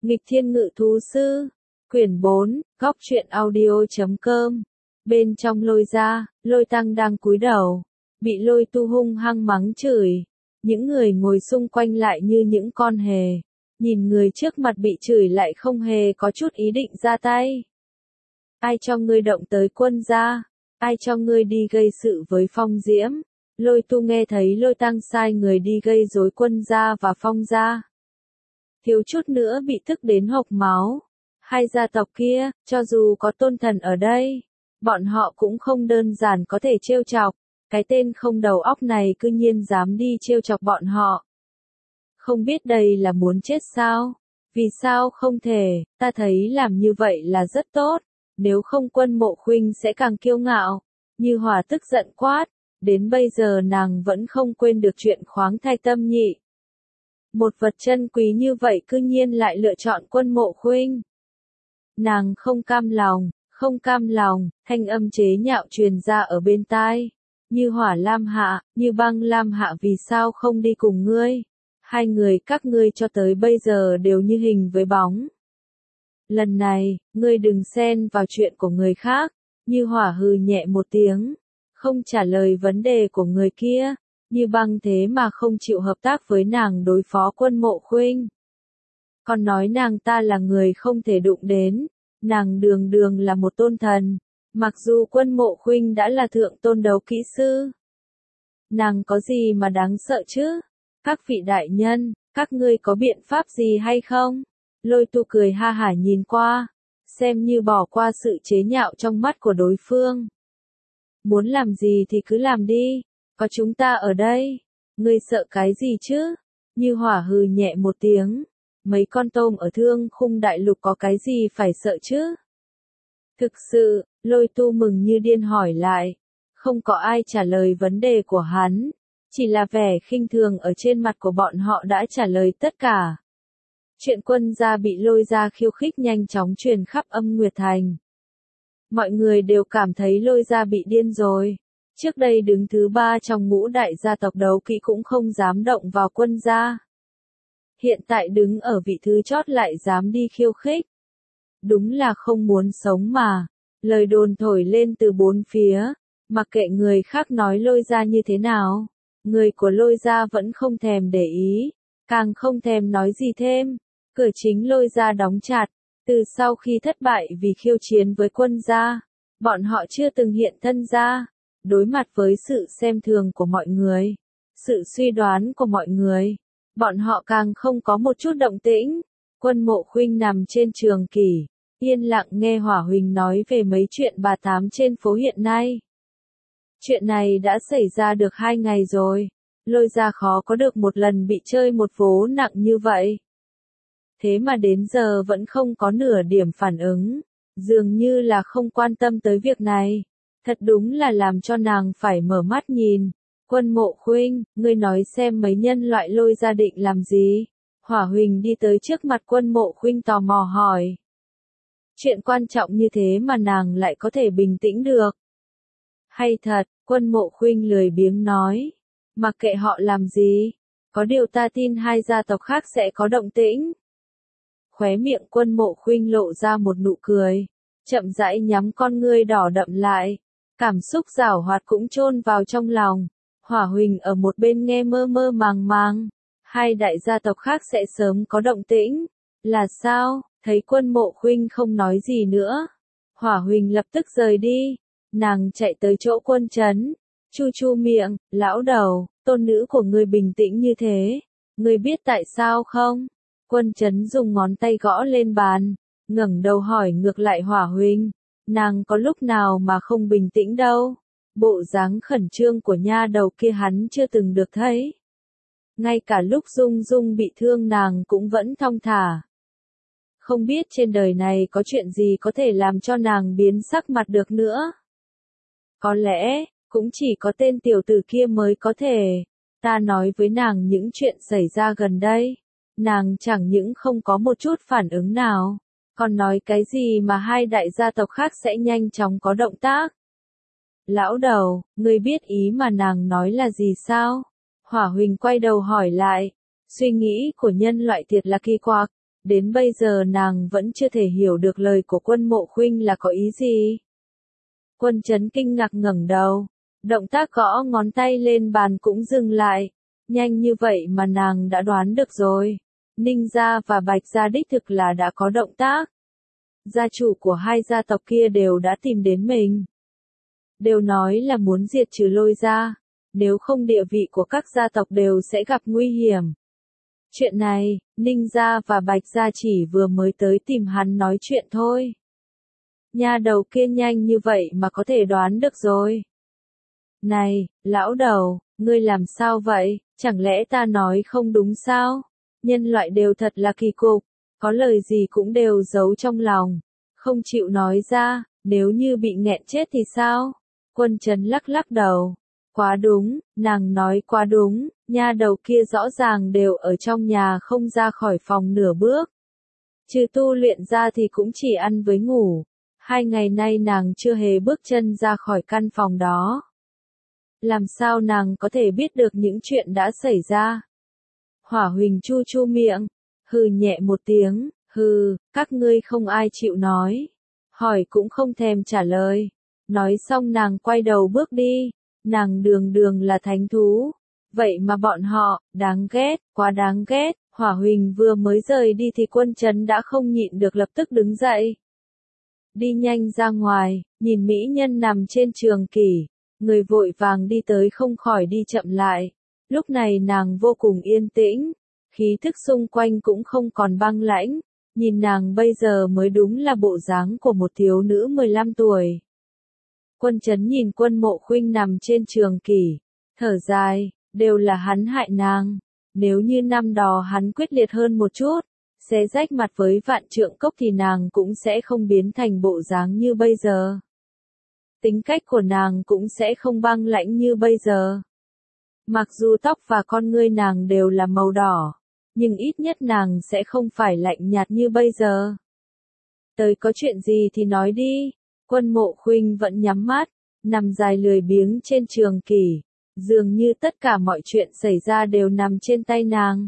Nghịch Thiên Ngự Thú Sư, quyển 4, góc truyện audio.com. Bên trong Lôi gia, Lôi Tăng đang cúi đầu, bị Lôi Tu hung hăng mắng chửi. Những người ngồi xung quanh lại như những con hề, nhìn người trước mặt bị chửi lại không hề có chút ý định ra tay. Ai cho ngươi động tới quân gia? Ai cho ngươi đi gây sự với Phong Diễm? Lôi Tu nghe thấy Lôi Tăng sai người đi gây rối quân gia và Phong gia, thiếu chút nữa bị tức đến hộc máu. Hai gia tộc kia, cho dù có Tôn Thần ở đây, bọn họ cũng không đơn giản có thể trêu chọc. Cái tên không đầu óc này cư nhiên dám đi trêu chọc bọn họ. Không biết đây là muốn chết sao? Vì sao không thể? Ta thấy làm như vậy là rất tốt. Nếu không Quân Mộ Khuynh sẽ càng kiêu ngạo. Như Hòa tức giận quát. Đến bây giờ nàng vẫn không quên được chuyện khoáng thai tâm nhị. Một vật chân quý như vậy cư nhiên lại lựa chọn Quân Mộ Khuynh. Nàng không cam lòng, thanh âm chế nhạo truyền ra ở bên tai. Như Hỏa Lam Hạ, Như Băng Lam Hạ vì sao không đi cùng ngươi? Hai người các ngươi cho tới bây giờ đều như hình với bóng. Lần này, ngươi đừng xen vào chuyện của người khác. Như Hỏa hừ nhẹ một tiếng, không trả lời vấn đề của người kia. Như Băng thế mà không chịu hợp tác với nàng đối phó Quân Mộ Khuynh. Còn nói nàng ta là người không thể đụng đến. Nàng đường đường là một tôn thần. Mặc dù Quân Mộ Khuynh đã là thượng tôn đấu kỹ sư, nàng có gì mà đáng sợ chứ? Các vị đại nhân, các ngươi có biện pháp gì hay không? Lôi Tu cười ha hả nhìn qua, xem như bỏ qua sự chế nhạo trong mắt của đối phương. Muốn làm gì thì cứ làm đi, có chúng ta ở đây, ngươi sợ cái gì chứ? Như Hỏa hừ nhẹ một tiếng, mấy con tôm ở Thương Khung Đại Lục có cái gì phải sợ chứ? Thực sự, Lôi Tu mừng như điên hỏi lại. Không có ai trả lời vấn đề của hắn. Chỉ là vẻ khinh thường ở trên mặt của bọn họ đã trả lời tất cả. Chuyện quân gia bị Lôi gia khiêu khích nhanh chóng truyền khắp Âm Nguyệt Thành. Mọi người đều cảm thấy Lôi gia bị điên rồi. Trước đây đứng thứ 3 trong ngũ đại gia tộc đấu kỹ cũng không dám động vào quân gia. Hiện tại đứng ở vị thứ chót lại dám đi khiêu khích. Đúng là không muốn sống mà. Lời đồn thổi lên từ bốn phía, mặc kệ người khác nói Lôi gia như thế nào, người của Lôi gia vẫn không thèm để ý, càng không thèm nói gì thêm. Cửa chính Lôi gia đóng chặt, từ sau khi thất bại vì khiêu chiến với quân gia, bọn họ chưa từng hiện thân ra. Đối mặt với sự xem thường của mọi người, sự suy đoán của mọi người, bọn họ càng không có một chút động tĩnh. Quân Mộ Khuynh nằm trên trường kỷ, yên lặng nghe Hỏa Huỳnh nói về mấy chuyện bà tám trên phố hiện nay. Chuyện này đã xảy ra được 2 ngày rồi. Lôi gia khó có được một lần bị chơi một vố nặng như vậy. Thế mà đến giờ vẫn không có nửa điểm phản ứng. Dường như là không quan tâm tới việc này. Thật đúng là làm cho nàng phải mở mắt nhìn. Quân Mộ Khuynh, ngươi nói xem mấy nhân loại Lôi gia định làm gì? Hỏa Huỳnh đi tới trước mặt Quân Mộ Khuynh tò mò hỏi. Chuyện quan trọng như thế mà nàng lại có thể bình tĩnh được. Hay thật, Quân Mộ Khuynh lười biếng nói. Mặc kệ họ làm gì, có điều ta tin hai gia tộc khác sẽ có động tĩnh. Khóe miệng Quân Mộ Khuynh lộ ra một nụ cười, chậm rãi nhắm con ngươi đỏ đậm lại. Cảm xúc giảo hoạt cũng chôn vào trong lòng. Hỏa Huỳnh ở một bên nghe mơ mơ màng màng. Hai đại gia tộc khác sẽ sớm có động tĩnh. Là sao? Thấy Quân Mộ Khuynh không nói gì nữa, Hỏa Huỳnh lập tức rời đi. Nàng chạy tới chỗ Quân Chấn, chu chu miệng, lão đầu, tôn nữ của ngươi bình tĩnh như thế, ngươi biết tại sao không? Quân Chấn dùng ngón tay gõ lên bàn, ngẩng đầu hỏi ngược lại Hỏa Huỳnh, nàng có lúc nào mà không bình tĩnh đâu, bộ dáng khẩn trương của nha đầu kia hắn chưa từng được thấy. Ngay cả lúc Dung Dung bị thương nàng cũng vẫn thong thả. Không biết trên đời này có chuyện gì có thể làm cho nàng biến sắc mặt được nữa. Có lẽ, cũng chỉ có tên tiểu tử kia mới có thể. Ta nói với nàng những chuyện xảy ra gần đây. Nàng chẳng những không có một chút phản ứng nào. Còn nói cái gì mà hai đại gia tộc khác sẽ nhanh chóng có động tác. Lão đầu, ngươi biết ý mà nàng nói là gì sao? Hỏa Huỳnh quay đầu hỏi lại. Suy nghĩ của nhân loại thiệt là kỳ quặc. Đến bây giờ nàng vẫn chưa thể hiểu được lời của Quân Mộ Khuynh là có ý gì. Quân Chấn kinh ngạc ngẩng đầu, động tác gõ ngón tay lên bàn cũng dừng lại. Nhanh như vậy mà nàng đã đoán được rồi. Ninh gia và Bạch gia đích thực là đã có động tác. Gia chủ của hai gia tộc kia đều đã tìm đến mình. Đều nói là muốn diệt trừ Lôi gia, nếu không địa vị của các gia tộc đều sẽ gặp nguy hiểm. Chuyện này, Ninh gia và Bạch gia chỉ vừa mới tới tìm hắn nói chuyện thôi. Nha đầu kia nhanh như vậy mà có thể đoán được rồi. Này, lão đầu, ngươi làm sao vậy, chẳng lẽ ta nói không đúng sao? Nhân loại đều thật là kỳ cục, có lời gì cũng đều giấu trong lòng, không chịu nói ra, nếu như bị nghẹn chết thì sao? Quân Chấn lắc lắc đầu. Quá đúng, nàng nói quá đúng, nha đầu kia rõ ràng đều ở trong nhà không ra khỏi phòng nửa bước. Trừ tu luyện ra thì cũng chỉ ăn với ngủ. 2 ngày nay nàng chưa hề bước chân ra khỏi căn phòng đó. Làm sao nàng có thể biết được những chuyện đã xảy ra? Hỏa Huỳnh chu chu miệng, hừ nhẹ một tiếng, hừ, các ngươi không ai chịu nói. Hỏi cũng không thèm trả lời. Nói xong nàng quay đầu bước đi. Nàng đường đường là thánh thú. Vậy mà bọn họ, đáng ghét, quá đáng ghét. Hỏa Huỳnh vừa mới rời đi thì Quân Chấn đã không nhịn được lập tức đứng dậy. Đi nhanh ra ngoài, nhìn mỹ nhân nằm trên trường kỷ. Người vội vàng đi tới không khỏi đi chậm lại. Lúc này nàng vô cùng yên tĩnh. Khí thức xung quanh cũng không còn băng lãnh. Nhìn nàng bây giờ mới đúng là bộ dáng của một thiếu nữ 15 tuổi. Quân Chấn nhìn Quân Mộ Khuynh nằm trên trường kỷ, thở dài, đều là hắn hại nàng. Nếu như năm đó hắn quyết liệt hơn một chút, xé rách mặt với Vạn Trượng Cốc thì nàng cũng sẽ không biến thành bộ dáng như bây giờ. Tính cách của nàng cũng sẽ không băng lãnh như bây giờ. Mặc dù tóc và con ngươi nàng đều là màu đỏ, nhưng ít nhất nàng sẽ không phải lạnh nhạt như bây giờ. Tới có chuyện gì thì nói đi. Quân Mộ Khuynh vẫn nhắm mắt, nằm dài lười biếng trên trường kỷ, dường như tất cả mọi chuyện xảy ra đều nằm trên tay nàng.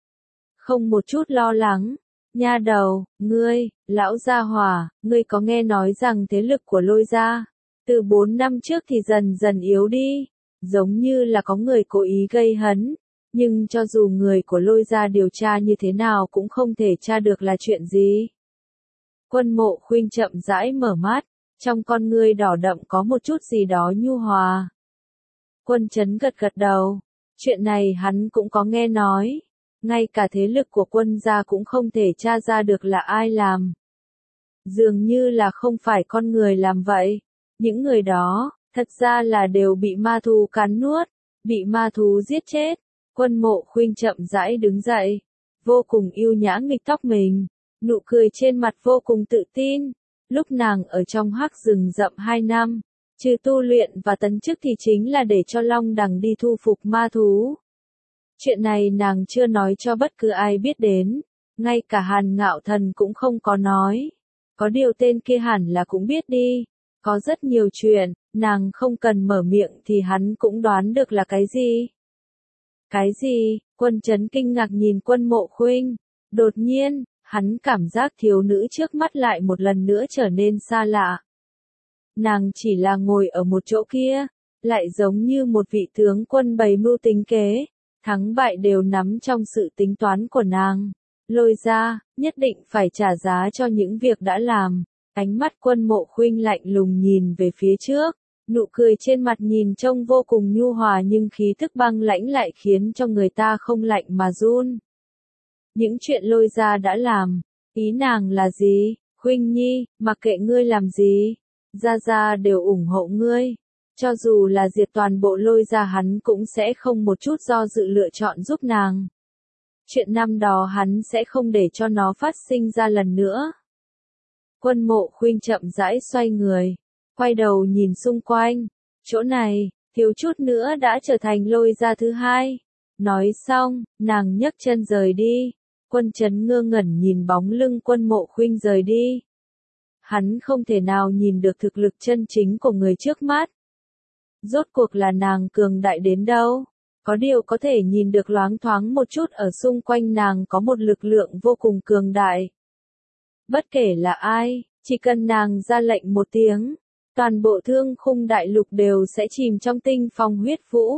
Không một chút lo lắng. Nha đầu, ngươi, lão gia hỏa, ngươi có nghe nói rằng thế lực của Lôi gia, từ 4 năm trước thì dần dần yếu đi, giống như là có người cố ý gây hấn, nhưng cho dù người của Lôi gia điều tra như thế nào cũng không thể tra được là chuyện gì. Quân Mộ Khuynh chậm rãi mở mắt, trong con ngươi đỏ đậm có một chút gì đó nhu hòa. Quân Chấn gật gật đầu, chuyện này hắn cũng có nghe nói, ngay cả thế lực của Quân gia cũng không thể tra ra được là ai làm. Dường như là không phải con người làm vậy, những người đó, thật ra là đều bị ma thú cắn nuốt, bị ma thú giết chết. Quân Mộ Khuynh chậm rãi đứng dậy, vô cùng yêu nhã nghịch tóc mình, nụ cười trên mặt vô cùng tự tin. Lúc nàng ở trong hắc rừng rậm 2 năm, trừ tu luyện và tấn chức thì chính là để cho Long Đằng đi thu phục ma thú. Chuyện này nàng chưa nói cho bất cứ ai biết đến, ngay cả Hàn Ngạo Thần cũng không có nói. Có điều tên kia hẳn là cũng biết đi, có rất nhiều chuyện, nàng không cần mở miệng thì hắn cũng đoán được là cái gì. Cái gì? Quân Chấn kinh ngạc nhìn Quân Mộ Khuynh, đột nhiên, hắn cảm giác thiếu nữ trước mắt lại một lần nữa trở nên xa lạ. Nàng chỉ là ngồi ở một chỗ kia, lại giống như một vị tướng quân bày mưu tính kế, thắng bại đều nắm trong sự tính toán của nàng. Lôi gia, nhất định phải trả giá cho những việc đã làm. Ánh mắt Quân Mộ Khuynh lạnh lùng nhìn về phía trước, nụ cười trên mặt nhìn trông vô cùng nhu hòa nhưng khí thức băng lãnh lại khiến cho người ta không lạnh mà run. Những chuyện Lôi gia đã làm, ý nàng là gì? Khuynh nhi, mặc kệ ngươi làm gì, gia gia đều ủng hộ ngươi. Cho dù là diệt toàn bộ Lôi gia hắn cũng sẽ không một chút do dự lựa chọn giúp nàng. Chuyện năm đó hắn sẽ không để cho nó phát sinh ra lần nữa. Quân Mộ Khuynh chậm rãi xoay người, quay đầu nhìn xung quanh, chỗ này, thiếu chút nữa đã trở thành Lôi gia thứ hai. Nói xong, nàng nhấc chân rời đi. Quân Chấn ngơ ngẩn nhìn bóng lưng Quân Mộ Khuynh rời đi. Hắn không thể nào nhìn được thực lực chân chính của người trước mắt. Rốt cuộc là nàng cường đại đến đâu? Có điều có thể nhìn được loáng thoáng một chút ở xung quanh nàng có một lực lượng vô cùng cường đại. Bất kể là ai, chỉ cần nàng ra lệnh một tiếng, toàn bộ Thương Khung đại lục đều sẽ chìm trong tinh phong huyết vũ.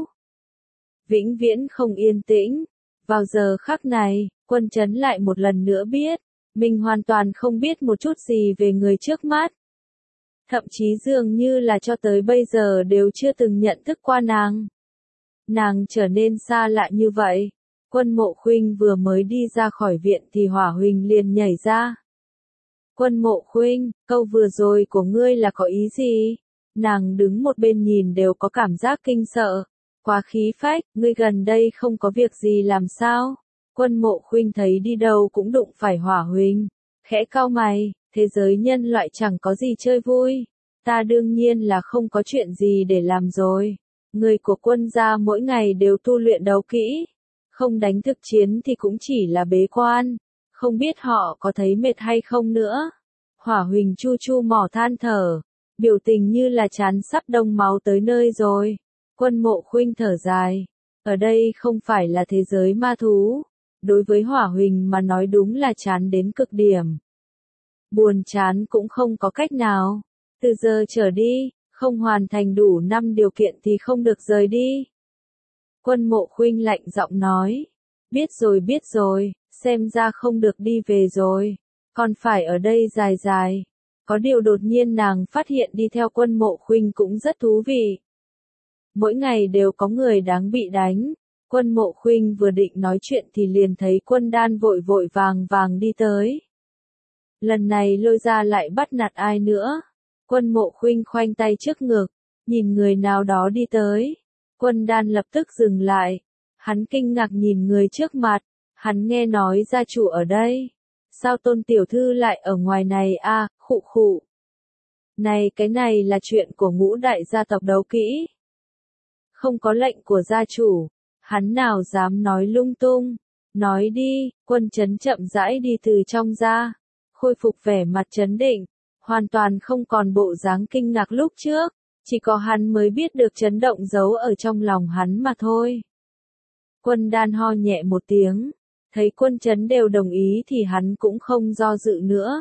Vĩnh viễn không yên tĩnh. Vào giờ khắc này, Quân Chấn lại một lần nữa biết, mình hoàn toàn không biết một chút gì về người trước mắt. Thậm chí dường như là cho tới bây giờ đều chưa từng nhận thức qua nàng. Nàng trở nên xa lạ như vậy. Quân Mộ Khuynh vừa mới đi ra khỏi viện thì Hỏa Huỳnh liền nhảy ra. Quân Mộ Khuynh, câu vừa rồi của ngươi là có ý gì? Nàng đứng một bên nhìn đều có cảm giác kinh sợ. Quá khí phách, ngươi gần đây không có việc gì làm sao? Quân Mộ Khuynh thấy đi đâu cũng đụng phải Hỏa Huỳnh. Khẽ cau mày, thế giới nhân loại chẳng có gì chơi vui. Ta đương nhiên là không có chuyện gì để làm rồi. Người của quân gia mỗi ngày đều tu luyện đấu kỹ. Không đánh thực chiến thì cũng chỉ là bế quan. Không biết họ có thấy mệt hay không nữa. Hỏa Huỳnh chu chu mỏ than thở. Biểu tình như là chán sắp đông máu tới nơi rồi. Quân Mộ Khuynh thở dài. Ở đây không phải là thế giới ma thú. Đối với Hỏa Huỳnh mà nói đúng là chán đến cực điểm. Buồn chán cũng không có cách nào. Từ giờ trở đi, không hoàn thành đủ 5 điều kiện thì không được rời đi. Quân Mộ Khuynh lạnh giọng nói. Biết rồi, xem ra không được đi về rồi. Còn phải ở đây dài dài. Có điều đột nhiên nàng phát hiện đi theo Quân Mộ Khuynh cũng rất thú vị. Mỗi ngày đều có người đáng bị đánh. Quân Mộ Khuynh vừa định nói chuyện thì liền thấy Quân Đan vội vội vàng đi tới. Lần này Lôi Gia lại bắt nạt ai nữa? Quân Mộ Khuynh khoanh tay trước ngực, nhìn người nào đó đi tới. Quân Đan lập tức dừng lại. Hắn kinh ngạc nhìn người trước mặt. Hắn nghe nói gia chủ ở đây. Sao Tôn tiểu thư lại ở ngoài này à, khụ khụ. Này, cái này là chuyện của Ngũ đại gia tộc đấu kỹ. Không có lệnh của gia chủ, hắn nào dám nói lung tung. Nói đi. Quân Chấn chậm rãi đi từ trong ra, khôi phục vẻ mặt trấn định, hoàn toàn không còn bộ dáng kinh ngạc lúc trước, chỉ có hắn mới biết được chấn động giấu ở trong lòng hắn mà thôi. Quân Đan ho nhẹ một tiếng, thấy Quân Chấn đều đồng ý thì hắn cũng không do dự nữa.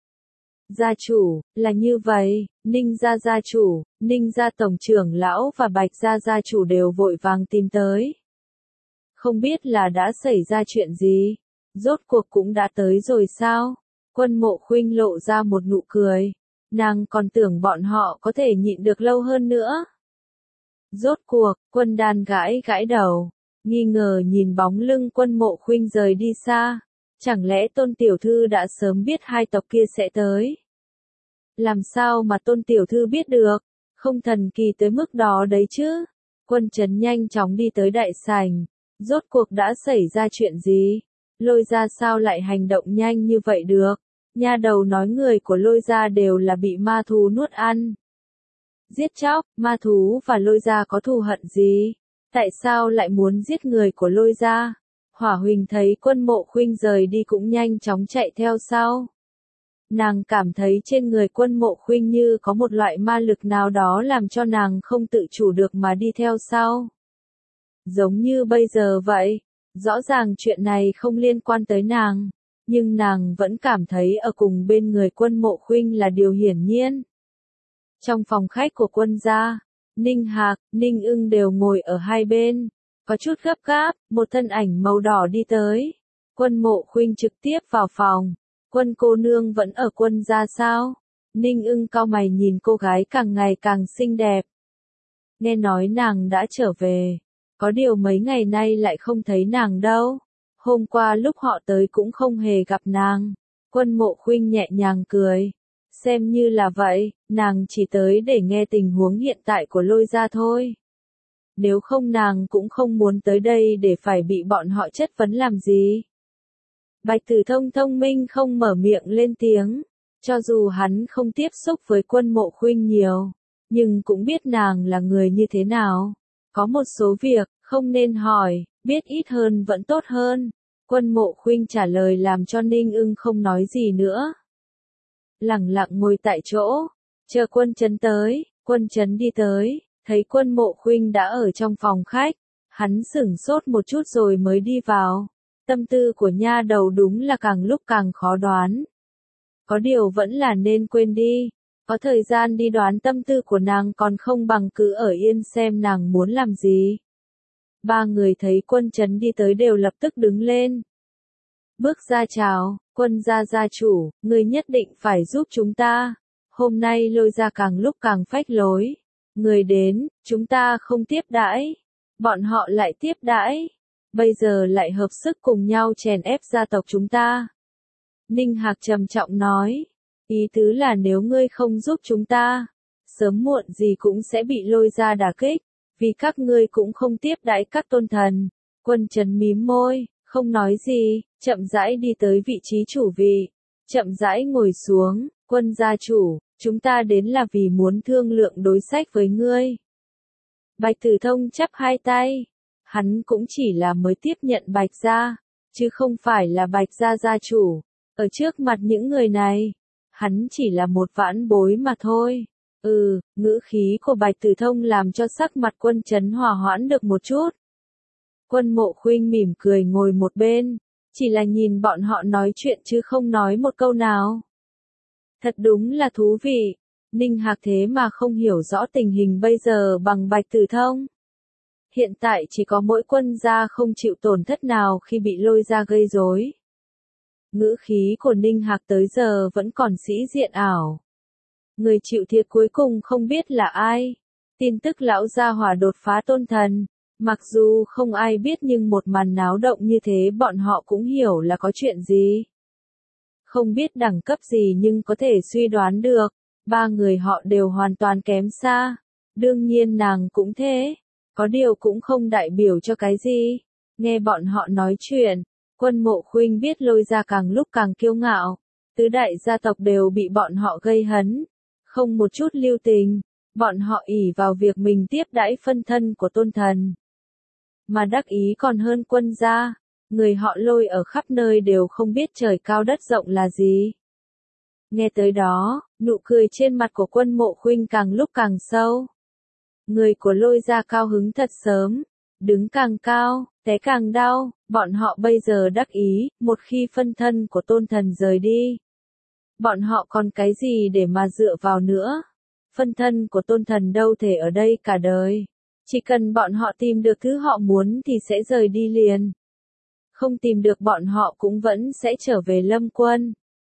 Gia chủ, là như vậy, Ninh gia gia chủ, Ninh gia tổng trưởng lão và Bạch gia gia chủ đều vội vàng tìm tới. Không biết là đã xảy ra chuyện gì, rốt cuộc cũng đã tới rồi sao? Quân Mộ Khuynh lộ ra một nụ cười, nàng còn tưởng bọn họ có thể nhịn được lâu hơn nữa. Rốt cuộc, Quân Đan gãi đầu, nghi ngờ nhìn bóng lưng Quân Mộ Khuynh rời đi xa. Chẳng lẽ Tôn tiểu thư đã sớm biết hai tộc kia sẽ tới? Làm sao mà Tôn tiểu thư biết được? Không thần kỳ tới mức đó đấy chứ. Quân Chấn nhanh chóng đi tới đại sảnh. Rốt cuộc đã xảy ra chuyện gì? Lôi Gia sao lại hành động nhanh như vậy được? Nha đầu nói người của Lôi Gia đều là bị ma thú nuốt ăn. Giết chóc, ma thú và Lôi Gia có thù hận gì? Tại sao lại muốn giết người của Lôi Gia? Hỏa Huỳnh thấy Quân Mộ Khuynh rời đi cũng nhanh chóng chạy theo sau. Nàng cảm thấy trên người Quân Mộ Khuynh như có một loại ma lực nào đó làm cho nàng không tự chủ được mà đi theo sau. Giống như bây giờ vậy, rõ ràng chuyện này không liên quan tới nàng, nhưng nàng vẫn cảm thấy ở cùng bên người Quân Mộ Khuynh là điều hiển nhiên. Trong phòng khách của Quân gia, Ninh Hạc, Ninh Ưng đều ngồi ở hai bên, có chút gấp gáp, một thân ảnh màu đỏ đi tới. Quân Mộ Khuynh trực tiếp vào phòng. Quân cô nương vẫn ở Quân gia sao? Ninh Ưng cau mày nhìn cô gái càng ngày càng xinh đẹp. Nghe nói nàng đã trở về. Có điều mấy ngày nay lại không thấy nàng đâu. Hôm qua lúc họ tới cũng không hề gặp nàng. Quân Mộ Khuynh nhẹ nhàng cười. Xem như là vậy, nàng chỉ tới để nghe tình huống hiện tại của Lôi Gia thôi. Nếu không nàng cũng không muốn tới đây để phải bị bọn họ chất vấn làm gì. Bạch Tử Thông thông minh không mở miệng lên tiếng. Cho dù hắn không tiếp xúc với Quân Mộ Khuynh nhiều, nhưng cũng biết nàng là người như thế nào. Có một số việc, không nên hỏi, biết ít hơn vẫn tốt hơn. Quân Mộ Khuynh trả lời làm cho Ninh Ưng không nói gì nữa. Lẳng lặng ngồi tại chỗ, chờ Quân Chấn tới. Quân Chấn đi tới, thấy Quân Mộ Khuynh đã ở trong phòng khách. Hắn sửng sốt một chút rồi mới đi vào. Tâm tư của nha đầu đúng là càng lúc càng khó đoán. Có điều vẫn là nên quên đi. Có thời gian đi đoán tâm tư của nàng còn không bằng cứ ở yên xem nàng muốn làm gì. Ba người thấy Quân Chấn đi tới đều lập tức đứng lên. Bước ra chào, Quân gia chủ, người nhất định phải giúp chúng ta. Hôm nay Lôi gia càng lúc càng phách lối. Người đến, chúng ta không tiếp đãi. Bọn họ lại tiếp đãi. Bây giờ lại hợp sức cùng nhau chèn ép gia tộc chúng ta. Ninh Hạc trầm trọng nói. Ý tứ là nếu ngươi không giúp chúng ta, sớm muộn gì cũng sẽ bị Lôi gia đả kích. Vì các ngươi cũng không tiếp đãi các tôn thần. Quân Chấn mím môi, không nói gì, chậm rãi đi tới vị trí chủ vị. Chậm rãi ngồi xuống, Quân gia chủ, chúng ta đến là vì muốn thương lượng đối sách với ngươi. Bạch Tử Thông chắp hai tay. Hắn cũng chỉ là mới tiếp nhận Bạch gia, chứ không phải là Bạch gia gia chủ. Ở trước mặt những người này, hắn chỉ là một vãn bối mà thôi. Ngữ khí của Bạch Tử Thông làm cho sắc mặt Quân Chấn hòa hoãn được một chút. Quân Mộ Khuynh mỉm cười ngồi một bên, chỉ là nhìn bọn họ nói chuyện chứ không nói một câu nào. Thật đúng là thú vị, Ninh Hạc thế mà không hiểu rõ tình hình bây giờ bằng Bạch Tử Thông. Hiện tại chỉ có mỗi Quân gia không chịu tổn thất nào khi bị Lôi gia gây rối. Ngữ khí của Ninh Hạc tới giờ vẫn còn sĩ diện ảo. Người chịu thiệt cuối cùng không biết là ai. Tin tức lão gia hỏa đột phá tôn thần. Mặc dù không ai biết nhưng một màn náo động như thế bọn họ cũng hiểu là có chuyện gì. Không biết đẳng cấp gì nhưng có thể suy đoán được. Ba người họ đều hoàn toàn kém xa. Đương nhiên nàng cũng thế. Có điều cũng không đại biểu cho cái gì. Nghe bọn họ nói chuyện. Quân Mộ Khuynh biết Lôi gia càng lúc càng kiêu ngạo. Tứ đại gia tộc đều bị bọn họ gây hấn. Không một chút lưu tình. Bọn họ ỷ vào việc mình tiếp đãi phân thân của tôn thần. Mà đắc ý còn hơn Quân gia. Người họ Lôi ở khắp nơi đều không biết trời cao đất rộng là gì. Nghe tới đó, nụ cười trên mặt của Quân Mộ Khuynh càng lúc càng sâu. Người của Lôi gia cao hứng thật sớm. Đứng càng cao, té càng đau. Bọn họ bây giờ đắc ý, một khi phân thân của tôn thần rời đi. Bọn họ còn cái gì để mà dựa vào nữa? Phân thân của tôn thần đâu thể ở đây cả đời. Chỉ cần bọn họ tìm được thứ họ muốn thì sẽ rời đi liền. Không tìm được bọn họ cũng vẫn sẽ trở về Lâm Quân.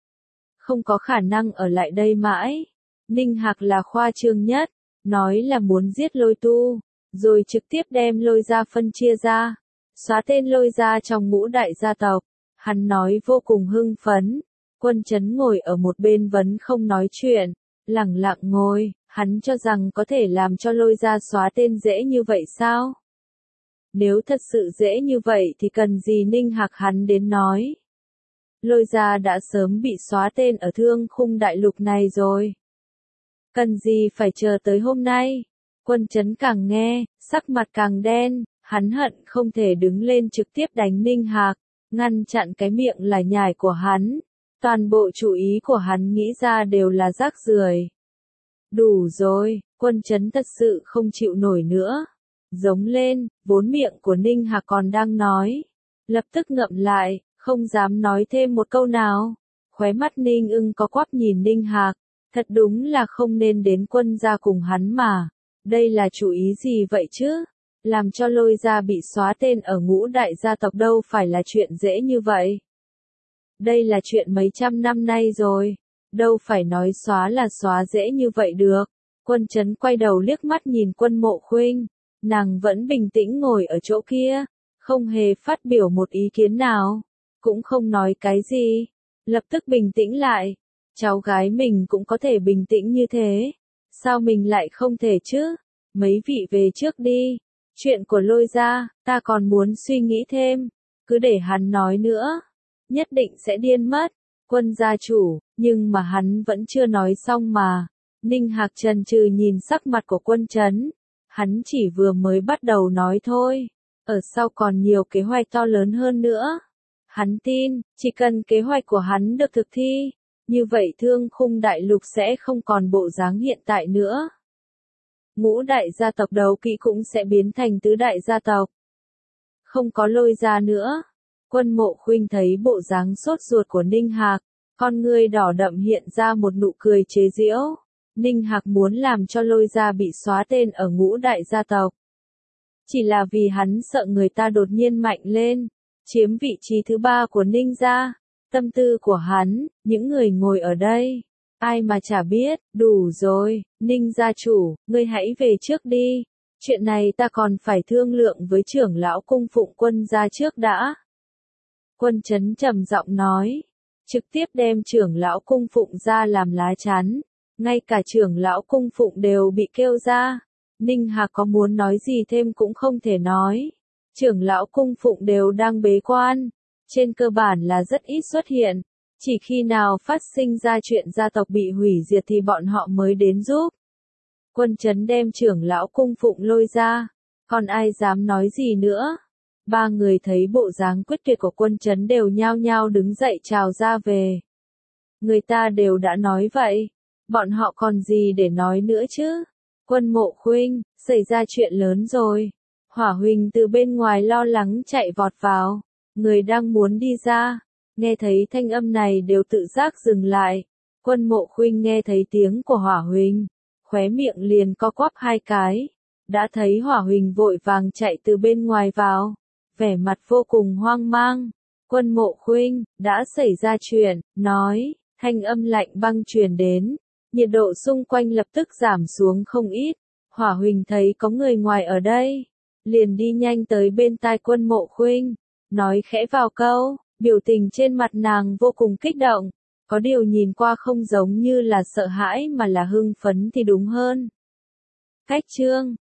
Không có khả năng ở lại đây mãi. Ninh Hạc là khoa trương nhất, nói là muốn giết Lôi Tu, rồi trực tiếp đem Lôi gia phân chia ra, xóa tên Lôi gia trong ngũ đại gia tộc. Hắn nói vô cùng hưng phấn. Quân Chấn ngồi ở một bên vẫn không nói chuyện, lẳng lặng ngồi. Hắn cho rằng có thể làm cho Lôi gia xóa tên dễ như vậy sao? Nếu thật sự dễ như vậy thì cần gì Ninh Hạc hắn đến nói. Lôi gia đã sớm bị xóa tên ở Thương Khung đại lục này rồi. Cần gì phải chờ tới hôm nay? Quân Chấn càng nghe, sắc mặt càng đen, hắn hận không thể đứng lên trực tiếp đánh Ninh Hạc, ngăn chặn cái miệng lải nhải của hắn. Toàn bộ chủ ý của hắn nghĩ ra đều là rác rưởi. Đủ rồi, Quân Chấn thật sự không chịu nổi nữa. Giống lên, vốn miệng của Ninh Hạc còn đang nói. Lập tức ngậm lại, không dám nói thêm một câu nào. Khóe mắt Ninh Ưng có quắp nhìn Ninh Hạc. Thật đúng là không nên đến Quân gia cùng hắn mà. Đây là chủ ý gì vậy chứ? Làm cho Lôi gia bị xóa tên ở ngũ đại gia tộc đâu phải là chuyện dễ như vậy. Đây là chuyện mấy trăm năm nay rồi. Đâu phải nói xóa là xóa dễ như vậy được. Quân Chấn quay đầu liếc mắt nhìn Quân Mộ Khuynh. Nàng vẫn bình tĩnh ngồi ở chỗ kia. Không hề phát biểu một ý kiến nào. Cũng không nói cái gì. Lập tức bình tĩnh lại. Cháu gái mình cũng có thể bình tĩnh như thế. Sao mình lại không thể chứ? Mấy vị về trước đi. Chuyện của Lôi gia, ta còn muốn suy nghĩ thêm. Cứ để hắn nói nữa. Nhất định sẽ điên mất. Quân gia chủ, nhưng mà hắn vẫn chưa nói xong mà. Ninh Hạc chần chừ nhìn sắc mặt của Quân Chấn. Hắn chỉ vừa mới bắt đầu nói thôi. Ở sau còn nhiều kế hoạch to lớn hơn nữa. Hắn tin, chỉ cần kế hoạch của hắn được thực thi, như vậy Thương Khung đại lục sẽ không còn bộ dáng hiện tại nữa. Ngũ đại gia tộc đấu kỵ cũng sẽ biến thành tứ đại gia tộc. không có lôi ra nữa. Quân Mộ Khuynh thấy bộ dáng sốt ruột của Ninh Hạc, con ngươi đỏ đậm hiện ra một nụ cười chế giễu. Ninh Hạc muốn làm cho lôi gia bị xóa tên ở ngũ đại gia tộc. Chỉ là vì hắn sợ người ta đột nhiên mạnh lên, chiếm vị trí thứ 3 của Ninh gia. Tâm tư của hắn, những người ngồi ở đây, ai mà chả biết, đủ rồi, Ninh gia chủ, ngươi hãy về trước đi. Chuyện này ta còn phải thương lượng với trưởng lão cung phụng Quân gia trước đã. Quân Chấn trầm giọng nói, trực tiếp đem trưởng lão cung phụng ra làm lá chắn, ngay cả trưởng lão cung phụng đều bị kêu ra. Ninh Hạc có muốn nói gì thêm cũng không thể nói. Trưởng lão cung phụng đều đang bế quan, trên cơ bản là rất ít xuất hiện, chỉ khi nào phát sinh ra chuyện gia tộc bị hủy diệt thì bọn họ mới đến giúp. Quân Chấn đem trưởng lão cung phụng lôi ra, còn ai dám nói gì nữa. Ba người thấy bộ dáng quyết tuyệt của Quân Chấn đều nhao nhao đứng dậy chào ra về. Người ta đều đã nói vậy, bọn họ còn gì để nói nữa chứ. Quân Mộ Khuynh, xảy ra chuyện lớn rồi. Hỏa Huỳnh từ bên ngoài lo lắng chạy vọt vào. Người đang muốn đi ra, nghe thấy thanh âm này đều tự giác dừng lại. Quân Mộ Khuynh nghe thấy tiếng của Hỏa Huỳnh, khóe miệng liền co quắp hai cái. Đã thấy Hỏa Huỳnh vội vàng chạy từ bên ngoài vào, vẻ mặt vô cùng hoang mang. Quân Mộ Khuynh, đã xảy ra chuyện, nói, thanh âm lạnh băng truyền đến. Nhiệt độ xung quanh lập tức giảm xuống không ít. Hỏa Huỳnh thấy có người ngoài ở đây, liền đi nhanh tới bên tai Quân Mộ Khuynh, nói khẽ vào câu, biểu tình trên mặt nàng vô cùng kích động, có điều nhìn qua không giống như là sợ hãi mà là hưng phấn thì đúng hơn. Khách chương